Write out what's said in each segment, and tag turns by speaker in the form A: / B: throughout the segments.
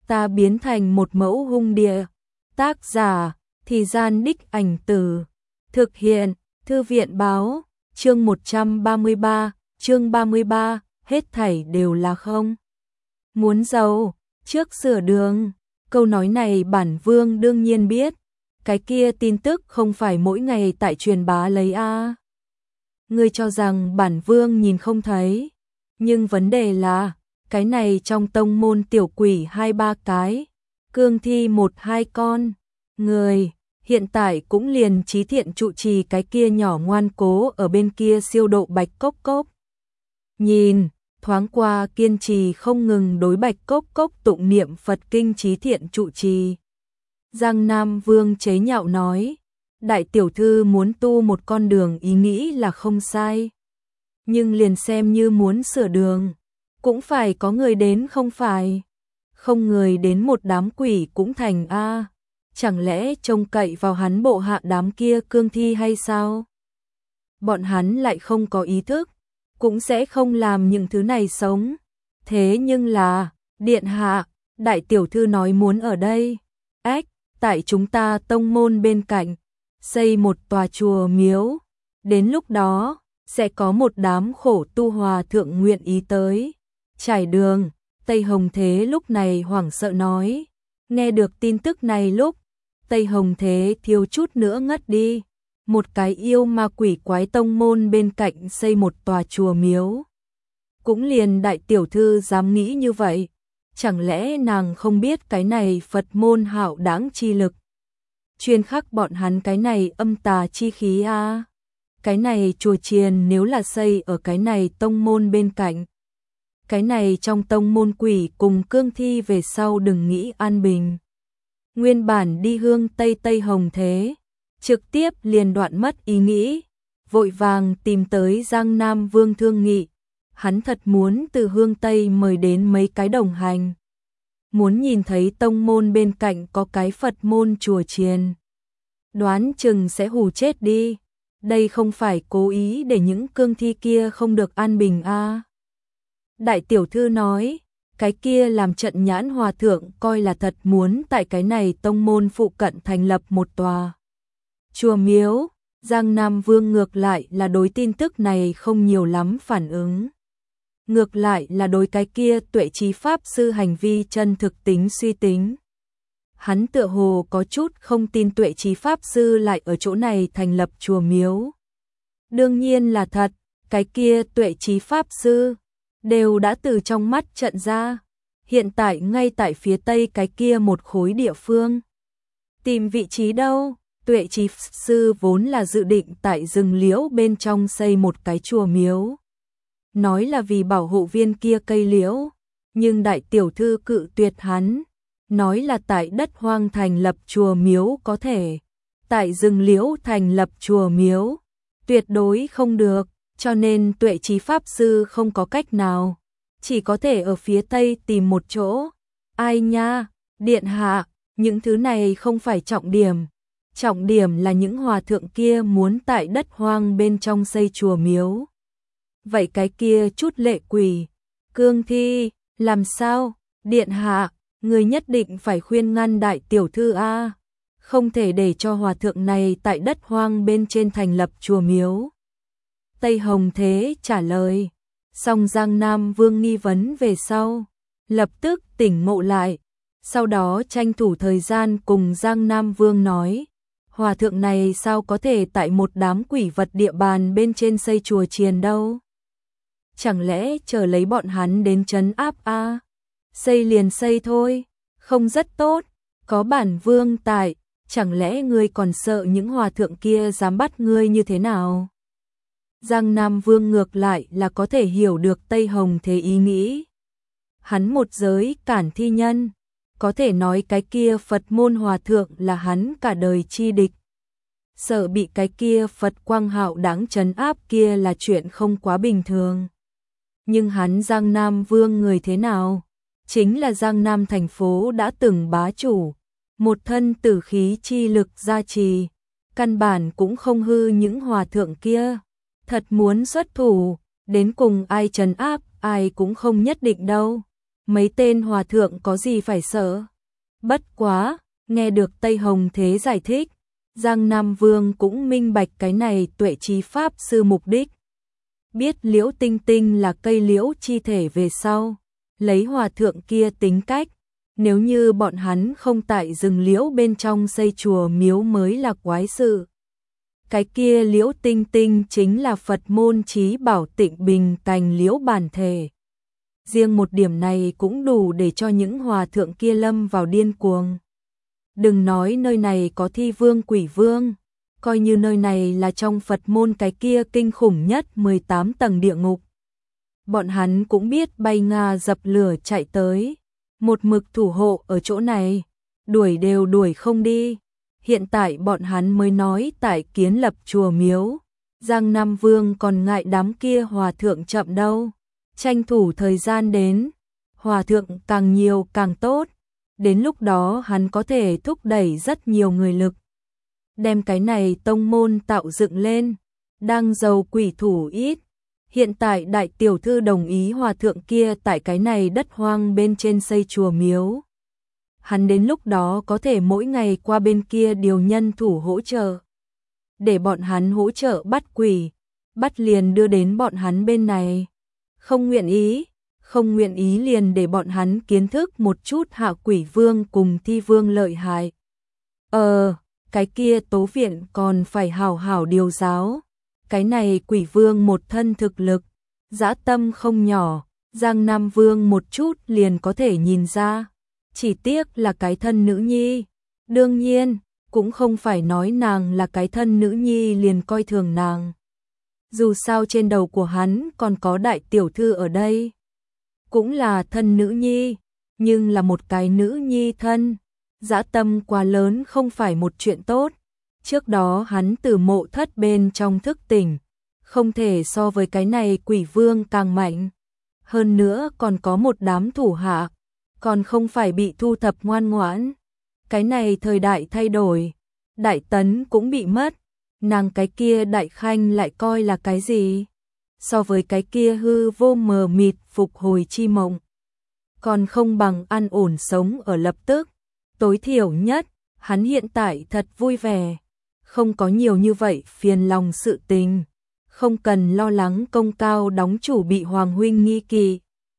A: ta biến thành một mẫu hung địa. Tác giả, Thì Gian Đích Ảnh Từ. Thực hiện, Thư viện báo, chương 133, chương 33, hết thảy đều là không. Muốn giàu, trước sửa đường. Câu nói này bản vương đương nhiên biết. Cái kia tin tức không phải mỗi ngày tại truyền bá lấy a. Ngươi cho rằng bản vương nhìn không thấy. Nhưng vấn đề là, cái này trong tông môn tiểu quỷ 2-3 cái, cương thi 1-2 con, người, hiện tại cũng liền Trí Thiện trụ trì cái kia nhỏ ngoan cố ở bên kia siêu độ Bạch Cốc Cốc. Nhìn, thoáng qua kiên trì không ngừng đối Bạch Cốc Cốc tụng niệm Phật kinh Trí Thiện trụ trì. Giang Nam Vương chế nhạo nói, đại tiểu thư muốn tu một con đường ý nghĩ là không sai. Nhưng liền xem như muốn sửa đường, cũng phải có người đến không phải. Không người đến một đám quỷ cũng thành a. Chẳng lẽ trông cậy vào hắn bộ hạ đám kia cương thi hay sao? Bọn hắn lại không có ý thức, cũng sẽ không làm những thứ này sống. Thế nhưng là, điện hạ, đại tiểu thư nói muốn ở đây. Tại chúng ta tông môn bên cạnh, xây một tòa chùa miếu. Đến lúc đó, sẽ có một đám khổ tu hòa thượng nguyện ý tới. Trải đường, Tây Hồng Thế lúc này hoảng sợ nói. Nghe được tin tức này lúc, Tây Hồng Thế thiếu chút nữa ngất đi. Một cái yêu ma quỷ quái tông môn bên cạnh xây một tòa chùa miếu. Cũng liền đại tiểu thư dám nghĩ như vậy. Chẳng lẽ nàng không biết cái này Phật môn hạo đãng chi lực. Chuyên khắc bọn hắn cái này âm tà chi khí a. Cái này chùa chiền nếu là xây ở cái này tông môn bên cạnh. Cái này trong tông môn quỷ cùng cương thi về sau đừng nghĩ an bình. Nguyên bản đi hương Tây Hồng Thế, trực tiếp liền đoạn mất ý nghĩ, vội vàng tìm tới Giang Nam Vương thương nghị. Hắn thật muốn từ hương Tây mời đến mấy cái đồng hành. Muốn nhìn thấy tông môn bên cạnh có cái Phật môn chùa chiền. Đoán chừng sẽ hù chết đi. Đây không phải cố ý để những cương thi kia không được an bình a. Đại tiểu thư nói, cái kia làm trận nhãn hòa thượng coi là thật muốn tại cái này tông môn phụ cận thành lập một tòa chùa miếu. Giang Nam Vương ngược lại là đối tin tức này không nhiều lắm phản ứng. Ngược lại là đối cái kia Tuệ Trí Pháp Sư hành vi chân thực tính suy tính. Hắn tựa hồ có chút không tin Tuệ Trí Pháp Sư lại ở chỗ này thành lập chùa miếu. Đương nhiên là thật, cái kia Tuệ Trí Pháp Sư đều đã từ trong mắt trận ra. Hiện tại ngay tại phía tây cái kia một khối địa phương. Tìm vị trí đâu? Tuệ Trí Sư vốn là dự định tại rừng liễu bên trong xây một cái chùa miếu. Nói là vì bảo hộ viên kia cây liễu, nhưng đại tiểu thư cự tuyệt hắn, nói là tại đất hoang thành lập chùa miếu có thể, tại rừng liễu thành lập chùa miếu, tuyệt đối không được, cho nên Tuệ Trí Pháp Sư không có cách nào, chỉ có thể ở phía tây tìm một chỗ. Ai nha, điện hạ, những thứ này không phải trọng điểm là những hòa thượng kia muốn tại đất hoang bên trong xây chùa miếu. Vậy cái kia chút lệ quỷ, cương thi, làm sao? Điện hạ, người nhất định phải khuyên ngăn đại tiểu thư a, không thể để cho hòa thượng này tại đất hoang bên trên thành lập chùa miếu. Tây Hồng Thế trả lời, song Giang Nam Vương nghi vấn về sau, lập tức tỉnh ngộ lại, sau đó tranh thủ thời gian cùng Giang Nam Vương nói, hòa thượng này sao có thể tại một đám quỷ vật địa bàn bên trên xây chùa chiền đâu? Chẳng lẽ chờ lấy bọn hắn đến trấn áp a? Xây liền xây thôi, không rất tốt, có bản vương tại, chẳng lẽ ngươi còn sợ những hòa thượng kia dám bắt ngươi như thế nào? Giang Nam Vương ngược lại là có thể hiểu được Tây Hồng Thế ý nghĩ. Hắn một giới cản thi nhân, có thể nói cái kia Phật môn hòa thượng là hắn cả đời chi địch. Sợ bị cái kia Phật quang hạo đáng trấn áp kia là chuyện không quá bình thường. Nhưng hắn Giang Nam Vương người thế nào? Chính là Giang Nam thành phố đã từng bá chủ, một thân tử khí chi lực gia trì, căn bản cũng không hư những hòa thượng kia. Thật muốn xuất thủ, đến cùng ai trấn áp, ai cũng không nhất định đâu. mấy tên hòa thượng có gì phải sợ. Bất quá, nghe được Tây Hồng Thế giải thích, Giang Nam Vương cũng minh bạch cái này Tuệ Trí Pháp Sư mục đích. Biết Liễu Tinh Tinh là cây liễu chi thể về sau, lấy hòa thượng kia tính cách, nếu như bọn hắn không tại rừng liễu bên trong xây chùa miếu mới là quái sự. Cái kia Liễu Tinh Tinh chính là Phật môn trí bảo Tịnh Bình cành liễu bản thể. Riêng một điểm này cũng đủ để cho những hòa thượng kia lâm vào điên cuồng. Đừng nói nơi này có thi vương quỷ vương, coi như nơi này là trong Phật môn cái kia kinh khủng nhất 18 tầng địa ngục. Bọn hắn cũng biết bay Nga dập lửa chạy tới, một mực thủ hộ ở chỗ này, đuổi đều đuổi không đi. Hiện tại bọn hắn mới nói tại kiến lập chùa miếu, Giang Nam Vương còn ngại đám kia hòa thượng chậm đâu. Tranh thủ thời gian đến, hòa thượng càng nhiều càng tốt, đến lúc đó hắn có thể thúc đẩy rất nhiều người lực. Đem cái này tông môn tạo dựng lên, đang giàu quỷ thủ ít. Hiện tại đại tiểu thư đồng ý hòa thượng kia tại cái này đất hoang bên trên xây chùa miếu. Hắn đến lúc đó có thể mỗi ngày qua bên kia điều nhân thủ hỗ trợ. Để bọn hắn hỗ trợ bắt quỷ, bắt liền đưa đến bọn hắn bên này. Không nguyện ý liền để bọn hắn kiến thức một chút hạ quỷ vương cùng thi vương lợi hại. Cái kia Tố Viện còn phải hảo hảo điều giáo. Cái này quỷ vương một thân thực lực, dã tâm không nhỏ, Giang Nam Vương một chút liền có thể nhìn ra. Chỉ tiếc là cái thân nữ nhi. Đương nhiên, cũng không phải nói nàng là cái thân nữ nhi liền coi thường nàng. Dù sao trên đầu của hắn còn có đại tiểu thư ở đây. Cũng là thân nữ nhi, nhưng là một cái nữ nhi thân. Dã tâm quá lớn không phải một chuyện tốt. Trước đó hắn từ mộ thất bên trong thức tỉnh, không thể so với cái này quỷ vương càng mạnh. Hơn nữa còn có một đám thủ hạ, còn không phải bị thu thập ngoan ngoãn. Cái này thời đại thay đổi, Đại Tấn cũng bị mất, nàng cái kia Đại Khanh lại coi là cái gì? So với cái kia hư vô mờ mịt phục hồi chi mộng, còn không bằng an ổn sống ở lập tức. Tối thiểu nhất, hắn hiện tại thật vui vẻ, không có nhiều như vậy phiền lòng sự tình, không cần lo lắng công cao đóng chủ bị Hoàng huynh nghi kỵ,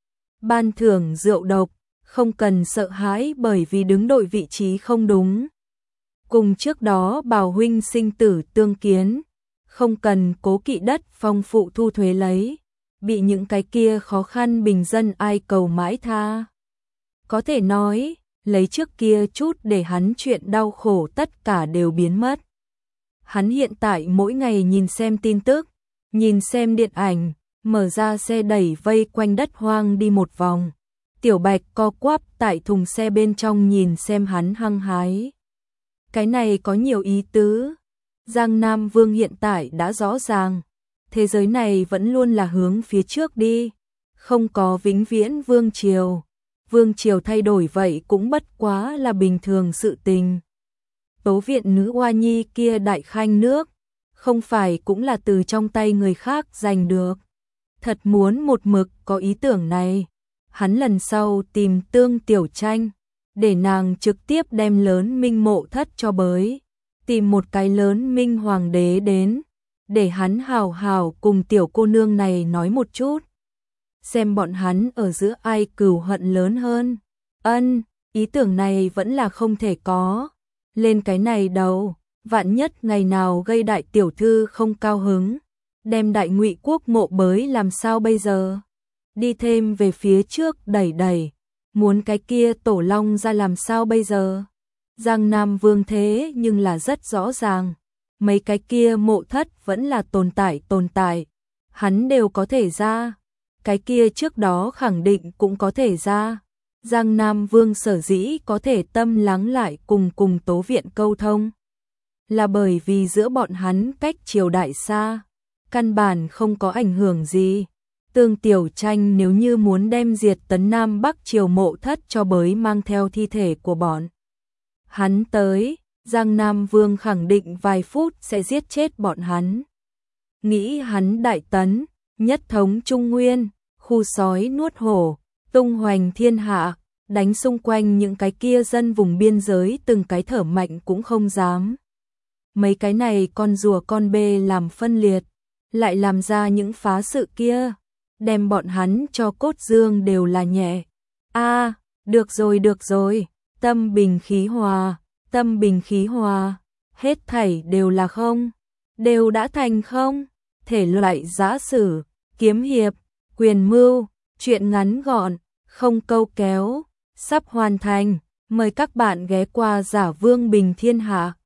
A: ban thưởng rượu độc, không cần sợ hãi bởi vì đứng đội vị trí không đúng. Cùng trước đó Bảo huynh sinh tử tương kiến, không cần cố kỵ đất phong phụ thu thuế lấy, bị những cái kia khó khăn bình dân ai cầu mãi tha. Có thể nói, lấy trước kia chút để hắn chuyện đau khổ tất cả đều biến mất. Hắn hiện tại mỗi ngày nhìn xem tin tức, nhìn xem điện ảnh, mở ra xe đẩy vây quanh đất hoang đi một vòng. Tiểu Bạch co quắp tại thùng xe bên trong nhìn xem hắn hăng hái. Cái này có nhiều ý tứ. Giang Nam Vương hiện tại đã rõ ràng, thế giới này vẫn luôn là hướng phía trước đi, không có vĩnh viễn vương triều. Vương triều thay đổi vậy cũng bất quá là bình thường sự tình. Tố Viện nữ oa nhi kia Đại Khanh nước, không phải cũng là từ trong tay người khác giành được. Thật muốn một mực có ý tưởng này, hắn lần sau tìm Tương Tiểu Tranh, để nàng trực tiếp đem lớn minh mộ thất cho bới, tìm một cái lớn minh hoàng đế đến, để hắn hào hào cùng tiểu cô nương này nói một chút. Xem bọn hắn ở giữa ai cừu hận lớn hơn. Ý tưởng này vẫn là không thể có. Lên cái này đầu, vạn nhất ngày nào gây đại tiểu thư không cao hứng, đem Đại Ngụy quốc mộ bới làm sao bây giờ? Đi thêm về phía trước đẩy đẩy, muốn cái kia tổ long ra làm sao bây giờ? Giang Nam Vương thế nhưng là rất rõ ràng, mấy cái kia mộ thất vẫn là tồn tại, hắn đều có thể ra. Cái kia trước đó khẳng định cũng có thể ra. Giang Nam Vương sở dĩ có thể tâm lắng lại cùng Tố Viện câu thông, là bởi vì giữa bọn hắn cách triều đại xa, căn bản không có ảnh hưởng gì. Tương Tiểu Tranh nếu như muốn đem diệt Tấn Nam Bắc triều mộ thất cho bới mang theo thi thể của bọn hắn tới, Giang Nam Vương khẳng định vài phút sẽ giết chết bọn hắn. Nghĩ hắn Đại Tấn, nhất thống Trung Nguyên, khu sói nuốt hổ, tung hoành thiên hạ, đánh xung quanh những cái kia dân vùng biên giới từng cái thở mạnh cũng không dám. Mấy cái này con rùa con bê làm phân liệt, lại làm ra những phá sự kia, đem bọn hắn cho cốt dương đều là nhẹ. Được rồi, tâm bình khí hòa, hết thảy đều là không, đều đã thành không, thể loại giã sử, kiếm hiệp, quyền mưu, truyện ngắn gọn, không câu kéo, sắp hoàn thành, mời các bạn ghé qua Giả Vương Bình Thiên Hạ.